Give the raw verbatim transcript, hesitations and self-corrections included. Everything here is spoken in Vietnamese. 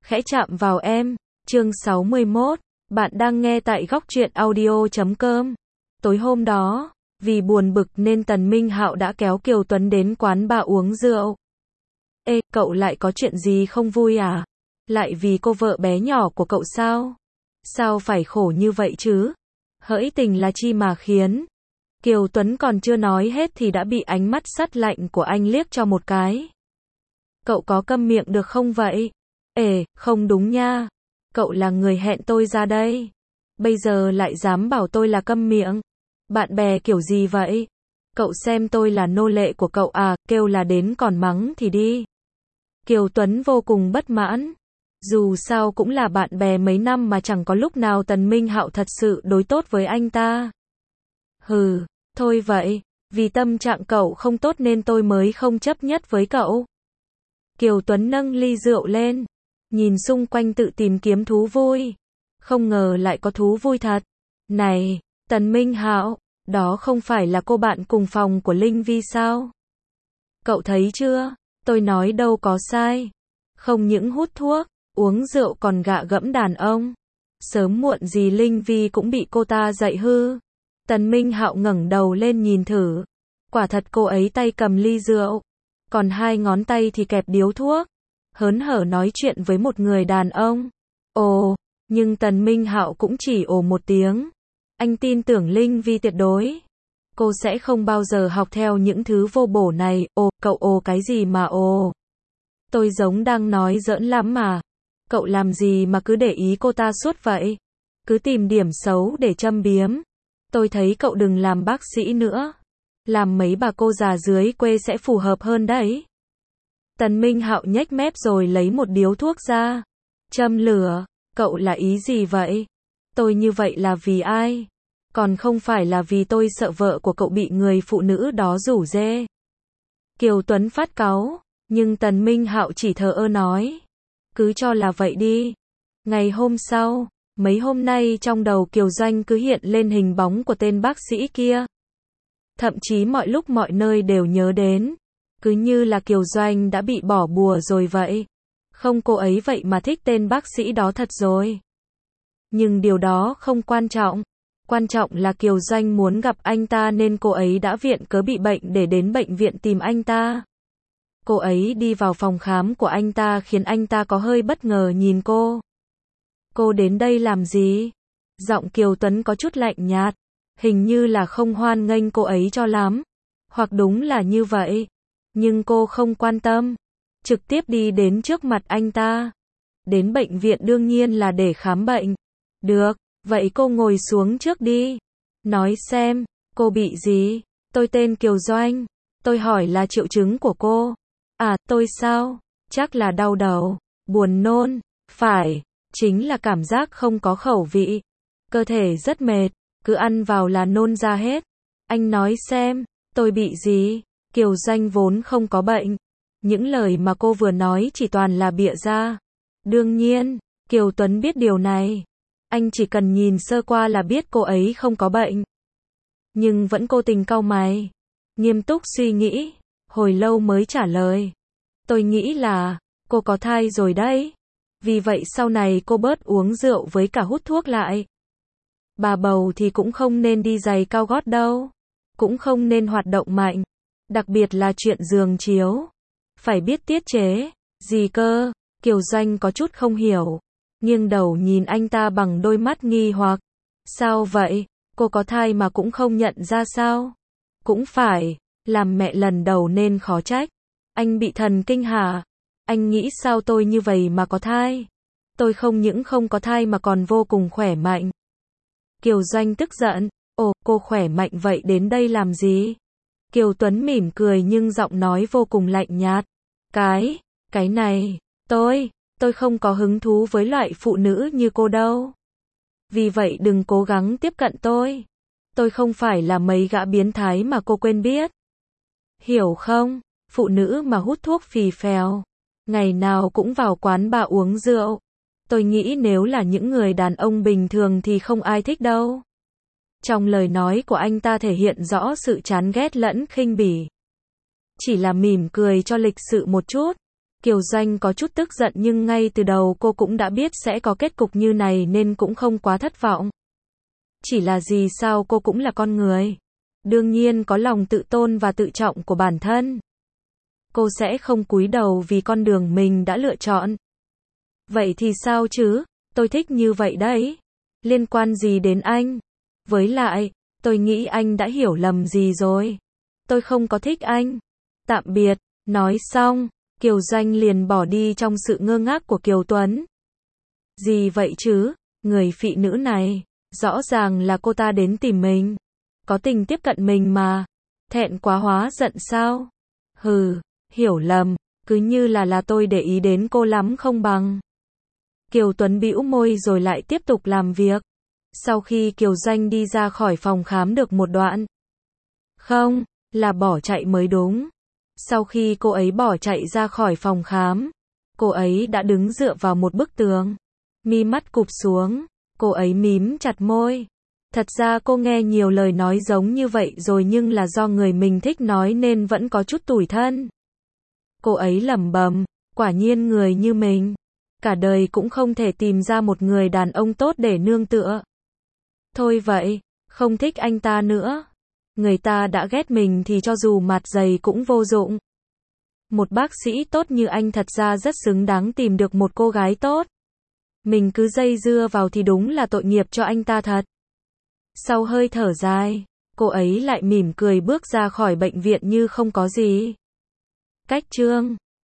khẽ chạm vào em. Chương sáu mươi mốt. Bạn đang nghe tại góc truyện audio chấm com. Tối hôm đó, vì buồn bực nên Tần Minh Hạo đã kéo Kiều Tuấn đến quán bar uống rượu. Ê, cậu lại có chuyện gì không vui à? Lại vì cô vợ bé nhỏ của cậu sao? Sao phải khổ như vậy chứ? Hỡi tình là chi mà khiến? Kiều Tuấn còn chưa nói hết thì đã bị ánh mắt sắt lạnh của anh liếc cho một cái. Cậu có câm miệng được không vậy? Ê, không đúng nha. Cậu là người hẹn tôi ra đây. Bây giờ lại dám bảo tôi là câm miệng. Bạn bè kiểu gì vậy? Cậu xem tôi là nô lệ của cậu à, kêu là đến còn mắng thì đi. Kiều Tuấn vô cùng bất mãn. Dù sao cũng là bạn bè mấy năm mà chẳng có lúc nào Tần Minh Hạo thật sự đối tốt với anh ta. Hừ, thôi vậy, vì tâm trạng cậu không tốt nên tôi mới không chấp nhất với cậu. Kiều Tuấn nâng ly rượu lên, nhìn xung quanh tự tìm kiếm thú vui. Không ngờ lại có thú vui thật. Này, Tần Minh Hạo, đó không phải là cô bạn cùng phòng của Linh Vi sao? Cậu thấy chưa, tôi nói đâu có sai. Không những hút thuốc, uống rượu còn gạ gẫm đàn ông. Sớm muộn gì Linh Vi cũng bị cô ta dạy hư. Tần Minh Hạo ngẩng đầu lên nhìn thử. Quả thật cô ấy tay cầm ly rượu, còn hai ngón tay thì kẹp điếu thuốc, hớn hở nói chuyện với một người đàn ông. Ồ, nhưng Tần Minh Hạo cũng chỉ ồ một tiếng. Anh tin tưởng Linh Vi tuyệt đối. Cô sẽ không bao giờ học theo những thứ vô bổ này. Ồ, cậu ồ cái gì mà ồ? Tôi giống đang nói giỡn lắm mà. Cậu làm gì mà cứ để ý cô ta suốt vậy? Cứ tìm điểm xấu để châm biếm. Tôi thấy cậu đừng làm bác sĩ nữa. Làm mấy bà cô già dưới quê sẽ phù hợp hơn đấy. Tần Minh Hạo nhếch mép rồi lấy một điếu thuốc ra. Châm lửa, cậu là ý gì vậy? Tôi như vậy là vì ai? Còn không phải là vì tôi sợ vợ của cậu bị người phụ nữ đó rủ rê. Kiều Tuấn phát cáu, nhưng Tần Minh Hạo chỉ thờ ơ nói. Cứ cho là vậy đi. Ngày hôm sau, mấy hôm nay trong đầu Kiều Doanh cứ hiện lên hình bóng của tên bác sĩ kia. Thậm chí mọi lúc mọi nơi đều nhớ đến. Cứ như là Kiều Doanh đã bị bỏ bùa rồi vậy. Không, cô ấy vậy mà thích tên bác sĩ đó thật rồi. Nhưng điều đó không quan trọng. Quan trọng là Kiều Doanh muốn gặp anh ta nên cô ấy đã viện cớ bị bệnh để đến bệnh viện tìm anh ta. Cô ấy đi vào phòng khám của anh ta khiến anh ta có hơi bất ngờ nhìn cô. Cô đến đây làm gì? Giọng Kiều Tuấn có chút lạnh nhạt. Hình như là không hoan nghênh cô ấy cho lắm. Hoặc đúng là như vậy. Nhưng cô không quan tâm. Trực tiếp đi đến trước mặt anh ta. Đến bệnh viện đương nhiên là để khám bệnh. Được, vậy cô ngồi xuống trước đi. Nói xem, cô bị gì? Tôi tên Kiều Doanh. Tôi hỏi là triệu chứng của cô. À, tôi sao? Chắc là đau đầu, buồn nôn. Phải, chính là cảm giác không có khẩu vị. Cơ thể rất mệt, cứ ăn vào là nôn ra hết. Anh nói xem, tôi bị gì? Kiều Doanh vốn không có bệnh. Những lời mà cô vừa nói chỉ toàn là bịa ra. Đương nhiên, Kiều Tuấn biết điều này. Anh chỉ cần nhìn sơ qua là biết cô ấy không có bệnh. Nhưng vẫn cố tình cau mày. Nghiêm túc suy nghĩ. Hồi lâu mới trả lời. Tôi nghĩ là, cô có thai rồi đấy. Vì vậy sau này cô bớt uống rượu với cả hút thuốc lại. Bà bầu thì cũng không nên đi giày cao gót đâu. Cũng không nên hoạt động mạnh. Đặc biệt là chuyện giường chiếu. Phải biết tiết chế. Gì cơ? Kiều Doanh có chút không hiểu. Nghiêng đầu nhìn anh ta bằng đôi mắt nghi hoặc. Sao vậy? Cô có thai mà cũng không nhận ra sao? Cũng phải. Làm mẹ lần đầu nên khó trách. Anh bị thần kinh hả? Anh nghĩ sao tôi như vậy mà có thai? Tôi không những không có thai mà còn vô cùng khỏe mạnh. Kiều Doanh tức giận. Ồ, cô khỏe mạnh vậy đến đây làm gì? Kiều Tuấn mỉm cười nhưng giọng nói vô cùng lạnh nhạt. Cái, cái này, tôi, tôi không có hứng thú với loại phụ nữ như cô đâu. Vì vậy đừng cố gắng tiếp cận tôi. Tôi không phải là mấy gã biến thái mà cô quên biết. Hiểu không? Phụ nữ mà hút thuốc phì phèo, ngày nào cũng vào quán bar uống rượu. Tôi nghĩ nếu là những người đàn ông bình thường thì không ai thích đâu. Trong lời nói của anh ta thể hiện rõ sự chán ghét lẫn khinh bỉ. Chỉ là mỉm cười cho lịch sự một chút. Kiều Doanh có chút tức giận nhưng ngay từ đầu cô cũng đã biết sẽ có kết cục như này nên cũng không quá thất vọng. Chỉ là gì sao cô cũng là con người. Đương nhiên có lòng tự tôn và tự trọng của bản thân. Cô sẽ không cúi đầu vì con đường mình đã lựa chọn. Vậy thì sao chứ, tôi thích như vậy đấy. Liên quan gì đến anh? Với lại, tôi nghĩ anh đã hiểu lầm gì rồi. Tôi không có thích anh. Tạm biệt, nói xong, Kiều Doanh liền bỏ đi trong sự ngơ ngác của Kiều Tuấn. Gì vậy chứ, người phụ nữ này, rõ ràng là cô ta đến tìm mình. Có tình tiếp cận mình mà. Thẹn quá hóa giận sao? Hừ, hiểu lầm, cứ như là là tôi để ý đến cô lắm không bằng. Kiều Tuấn bĩu môi rồi lại tiếp tục làm việc. Sau khi Kiều Doanh đi ra khỏi phòng khám được một đoạn. Không, là bỏ chạy mới đúng. Sau khi cô ấy bỏ chạy ra khỏi phòng khám, cô ấy đã đứng dựa vào một bức tường. Mi mắt cụp xuống, cô ấy mím chặt môi. Thật ra cô nghe nhiều lời nói giống như vậy rồi nhưng là do người mình thích nói nên vẫn có chút tủi thân. Cô ấy lẩm bẩm, quả nhiên người như mình, cả đời cũng không thể tìm ra một người đàn ông tốt để nương tựa. Thôi vậy, không thích anh ta nữa. Người ta đã ghét mình thì cho dù mặt dày cũng vô dụng. Một bác sĩ tốt như anh thật ra rất xứng đáng tìm được một cô gái tốt. Mình cứ dây dưa vào thì đúng là tội nghiệp cho anh ta thật. Sau hơi thở dài, cô ấy lại mỉm cười bước ra khỏi bệnh viện như không có gì. Cách chương